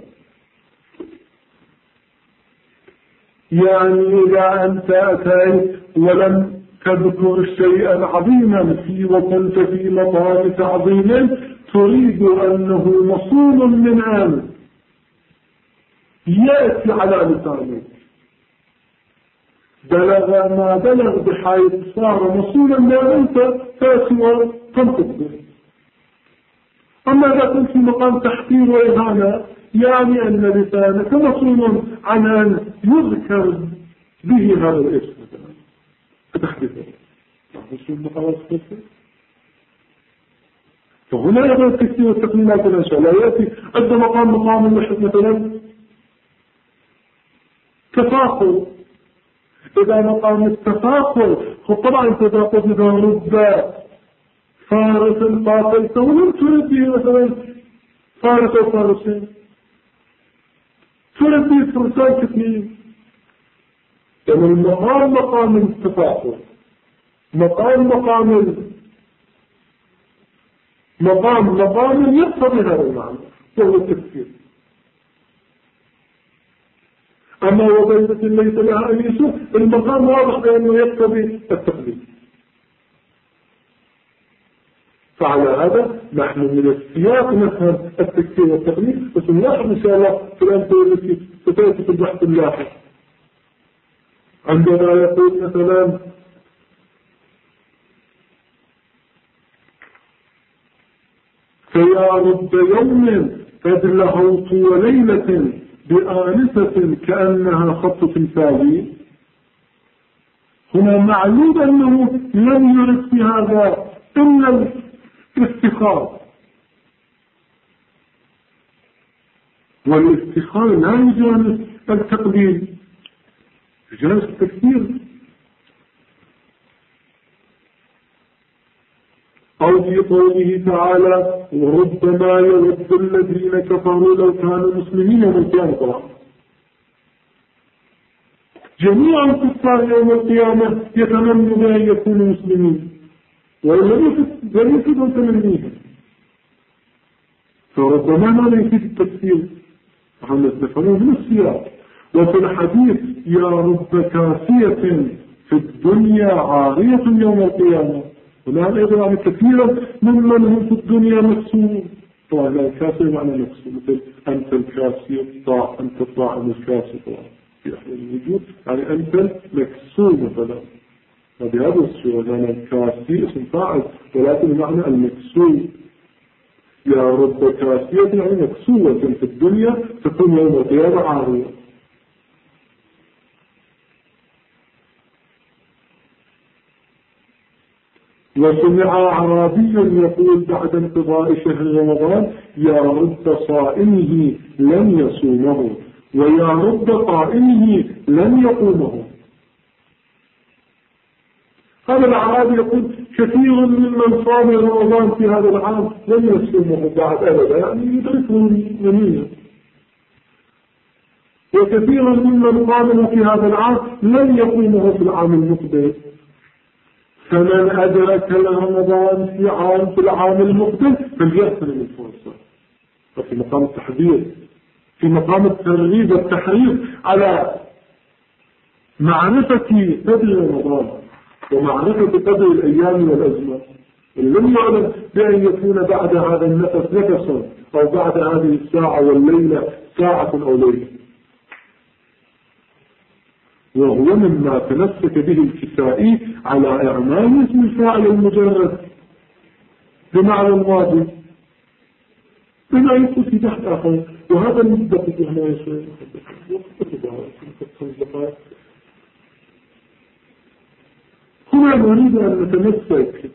يعني إذا أنت أتيت ولم تذكر شيئا عظيما فيه وكنت في مقام تعظيم تريد أنه مصون من عام يأتي على لسانك بلغ ما بلغ بحيث صار مصولا ما أنت تأتي تنطق به. أما إذا كنت في مقام تحقير وإهانة يعني أن لسانك مصون عن أن يذكر به هذا الاسم فتحدثه. فهنا يظهر التكتير والتقليلات إن شاء الله يأتي أدى مقام المشهد مثلا تفاخر. إذا مقام التفاخر طبعا تفاخر إذا رد فارس قاتلته ولم ترد به مثلا فارس أو فارسين، ترد به فرسان كثير. يعني المقام مقام التفاخر، مقام يقتضي هذا المعنى وهو التفكير. أما وبيضة ليس لها أنيس المقام واضح بأنه يقتضي التقليد. فعلى هذا نحن من السياق نفهم التكفير والتقليد، بس نلاحظ إن شاء الله في الأمثلة التي ستأتي في البحث اللاحق عندما يقول مثلا فيا رب يوم قد لهوت وليلة بآنسة كأنها خط تمثالي. هنا معلوم أنه لم يرد في هذا إلا الافتخار، والافتخار لا يجوز التقليد، جائز التكفير. أو في قوله تعالى وربما يود الذين كفروا لو كانوا مسلمين يوم القيامة. جميع الكفار يوم القيامة يتمنوا بأن يكونوا مسلمين ولم يكونوا تمنيهم، فربما لا يفيد التكفير. نحن نستفهمه من السياق. وفي الحديث يا رب كاسية في الدنيا عارية يوم القيامة، ولا أيضا يعني كثيرا ممن هم في الدنيا مكسور. طبعا لا كاسي معنى مكسور، مثل أنت الكاسي الطاع، أنت الطاعم الكاسي طبعا في أحد الوجود، يعني أنت مكسور مثلا. وبهذا الصورة يعني الكاسي اسم فاعل ولكن معنى المكسور. يا رب كاسية يعني مكسورة في الدنيا تكون يوم القيامة عارية. وسمع أعرابي يقول بعد انقضاء شهر رمضان يا رب صائمه لن يصومه ويا رب قائمه لن يقومه. هذا الأعرابي يقول كثير ممن صام رمضان في هذا العام لن يصومه بعد أبدا، يعني يدركه يمينه. وكثير ممن قامه في هذا العام لن يقومه في العام المقبل. فمن أدرك رمضان في العام المقبل فليغتنم الفرصة. وفي مقام التحذير، في مقام الترغيب والتحريض على معرفة قدر رمضان ومعرفة قدر الأيام والأزمة. لم يعلم بأن يكون بعد هذا النفس نفسا أو بعد هذه الساعة والليلة ساعة أو ليلة. وهو مما تمسك به الكسائي على إعمال اسم الفاعل المجرد بمعنى الماضي بما يكون في تحت آخر. وهذا المدة هنا يشير هنا نريد أن نتمسك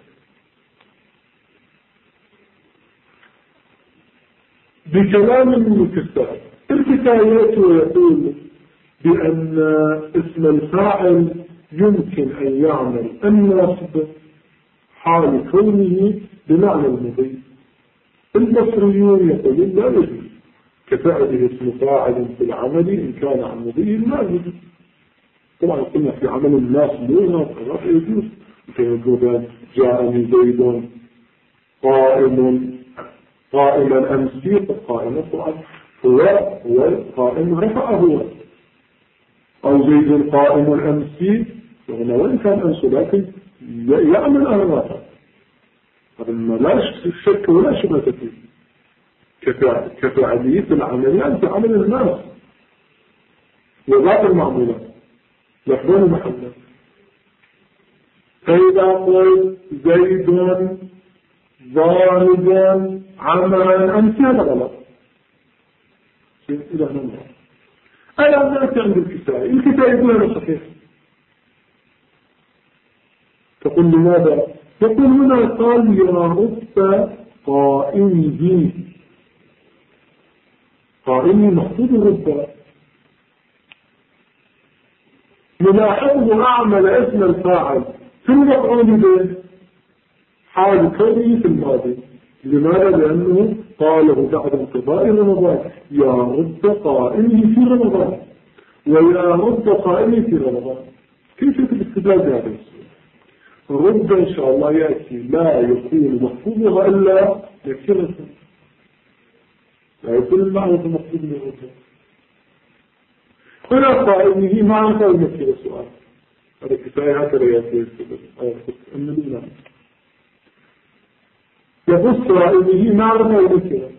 بكلام من الكسائي. الكسائي يقول بأن اسم الفاعل يمكن أن يعمل النصب حال كونه بمعنى المضي. البصريون يقولون لا يجوز كفعله اسم فاعل في العمل إن كان عن مضي لا يجوز. طبعا قلنا في عمل الناس لغة فلا يجوز. يقولون جاءني زيد قائما أمسي قائما طبعا هو القائم رفعه أو زيد قائم أمسي وإن كان أمس لكن يعمل أهواته. هذا لا شك ولا شبهة فيه كفعلية العمل أنت عمل الناس وذات المعمولات يحضر محله. فإذا قلت زيد ضارب عملا أمسي هذا غلط. إلى هنا ألا ذاك عند الكسائي. الكسائي يقول هذا صحيح. تقول لماذا؟ يقول هنا قال يا رب قائمه محفوظ رب. نلاحظه أعمل اسم الفاعل في المفعول به حال كونه في الماضي. لماذا؟ لأنه قاله بعد انقضاء رمضان يا رب قائمه في رمضان ويا رب قائمه في رمضان. كيف يكون الاستدلال بهذا السؤال؟ رب إن شاء الله يأتي لا يكون محفوظها إلا يكرة، لا يكون المعنى المحفوظ من رب. ولا قائمه معنى المكير السؤال. هذا كفاية هكذا يأتي السؤال. يبص رائمه معرفة وذكرة.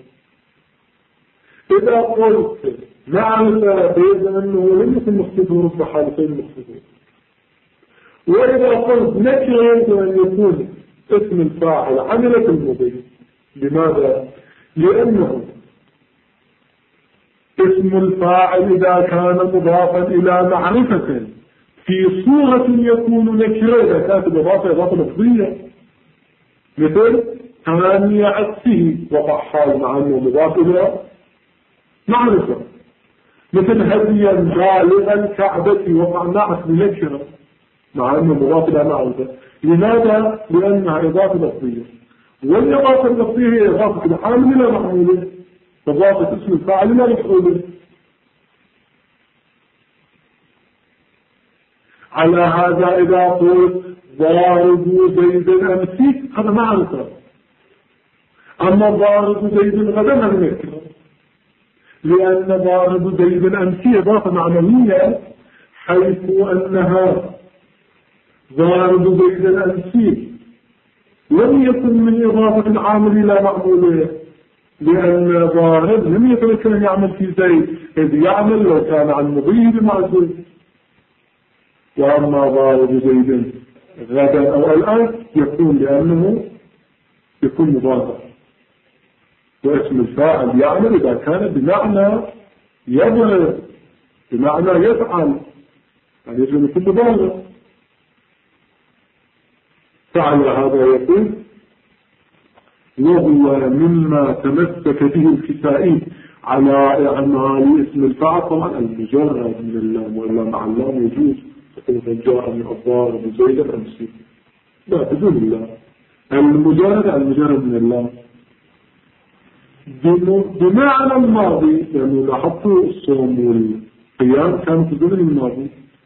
إذا قلت معرفة بإذن أنه لم يكن مخطوطه رب حالتين مخطوطين. وإذا قلت نكرة يجب أن يكون اسم الفاعل عملة المضي. لماذا؟ لأنه اسم الفاعل إذا كان مضافا إلى معرفة في صورة يكون نكرة إذا كانت إضافة لفظية مثل ثانية عكسه وقع حال مع أنه مضاف إلى معرفة. مثل هديا بالغ الكعبة وقع نعت بنكرة مع أنه مضاف إلى معرفة. لماذا؟ لأنها إضافة لفظية، والإضافة اللفظية هي إضافة الحال إلى معموله، إضافة اسم الفاعل إلى مفعوله. على هذا إذا قلت ضارب زيد أمسي هذا معرفة، أما ضارب زيد غدا هذا نكرة، لأن ضارب زيد أمسي إضافة معنوية، حيث أنها ضارب زيد أمسي لم يكن من إضافة العامل إلى معموله، لأن ضارب لم يتمكن أن يعمل في زيد إذ يعمل لو كان عن مضيه بمعزول. وأما ضارب زيد غدا أو الآن يكون لأنه يكون مضارب، واسم الفاعل يعمل إذا كان بمعنى يضرب، بمعنى يفعل، يعني يجب أن يكون مضارب. فعلى هذا يقول وهو مما تمسك به الكسائي على إعمال اسم الفاعل. طبعا المجرد من اللام وإلا مع اللام يجوز، تقول جاء من الضارب زيد الأمسي، لا بدون اللام، المجرد من اللام بمعنى الماضي، لأنه لاحظتوا الصوم والقيام كانوا في الزمن الماضي،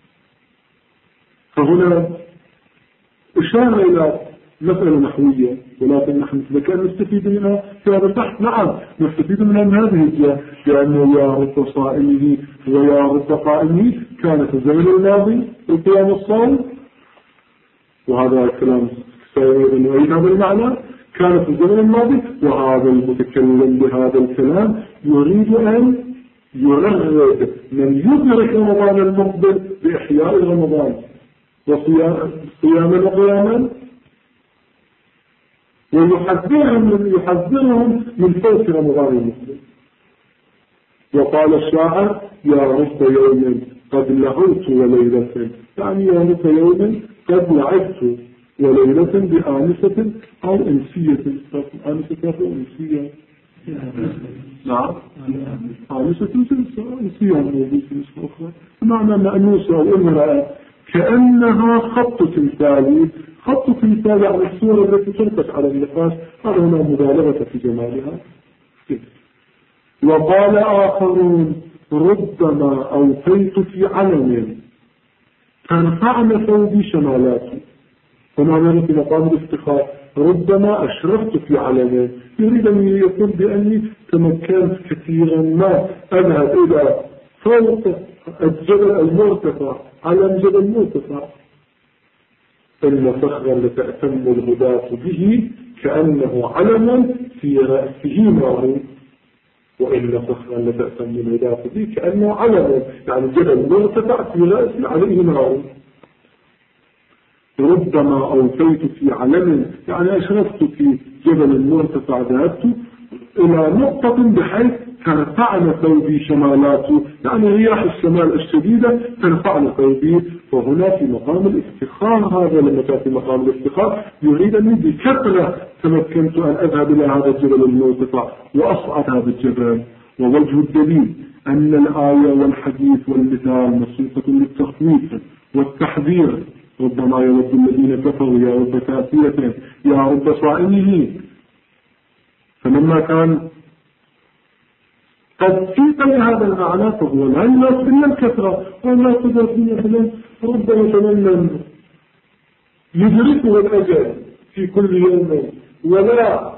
فهنا إشارة إلى مسألة نحوية، ولكن نحن كان نستفيد منها في هذا البحث. نعم نستفيد منها من هذه الجهة، لأنه يا رب صائمه ويا رب قائمه كان في الزمن الماضي القيام الصوم، وهذا الكلام سيعيد هذا المعنى، كان في الزمن الماضي، وهذا المتكلم بهذا الكلام يريد أن يرغب من يدرك رمضان المقبل بإحياء رمضان وصياما وقياما، ويحذرهم من فوت رمضان المقبل. وقال الشاعر يا رب يوم قد لهوت وليلة، يعني يا رب يوم قد لعبت وليلة بآنسة أو أنسية. آنسة أو أنسية؟ نعم آنسة أنسية موجود في نسخة أخرى، معنى مأنوسة أو امرأة، كأنها خط تمثالي. خط تمثالي على الصورة التي تركت على النقاش، هذا هنا مبالغة في جمالها. وقال آخرون ربما أوفيت في علم ترفعن ثوبي شمالاته، ومعنى في مقام الافتخار ربما أشرفت في علمين، يريد أن يقول بأني تمكنت كثيرا ما أذهب إلى فوق الجبل المرتفع، علم جبل مرتفع. إن فخرا لتأتم الغداة به كأنه علم في رأسه نار، وإن فخرا لتأتم الغداة به كأنه علم، يعني جبل مرتفع في رأسه عليه نار. ربما أوفيت في علم، يعني أشرفت في جبل مرتفع، ذهبت إلى نقطة بحيث ترفعن ثوبي شمالاته، يعني رياح الشمال الشديدة ترفعن ثوبي. وهنا في مقام الافتخار، هذا لما كان في مقام الافتخار يريد أني بكثرة تمكنت أن أذهب إلى هذا الجبل المرتفع وأصعد هذا الجبل. ووجه الدليل أن الآية والحديث والمثال مسوقة للتخويف والتحذير. ربما يود الذين كفروا يا رب كافية يا رب صائمه، فلما كان قد فيق لهذا المعنى فهو لا يناسب إلا الكثرة، ولا تقدر فيه مثلا ربما يتمنى يدركه الأجل في كل يوم ولا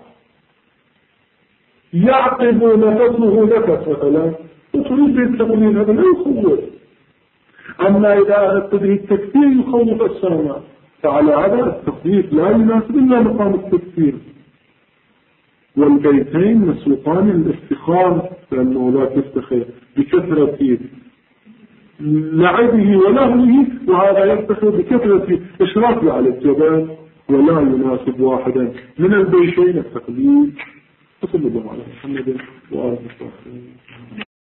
يعقب نفسه نفس مثلا، وتريد التقليل هذا لا يخوف. أما إذا أردت به التكفير يخوف السامع، فعلى هذا التخويف لا يناسب إلا مقام التكفير. والبيتين مسوقان الافتخار، لأنه لا تفتخر بكثرة لعبه ولهوه، وهذا يفتخر بكثرة إشرافه على الجبال، ولا يناسب واحدا من البيتين التقليد. وصلى الله على محمد وآله وصحبه.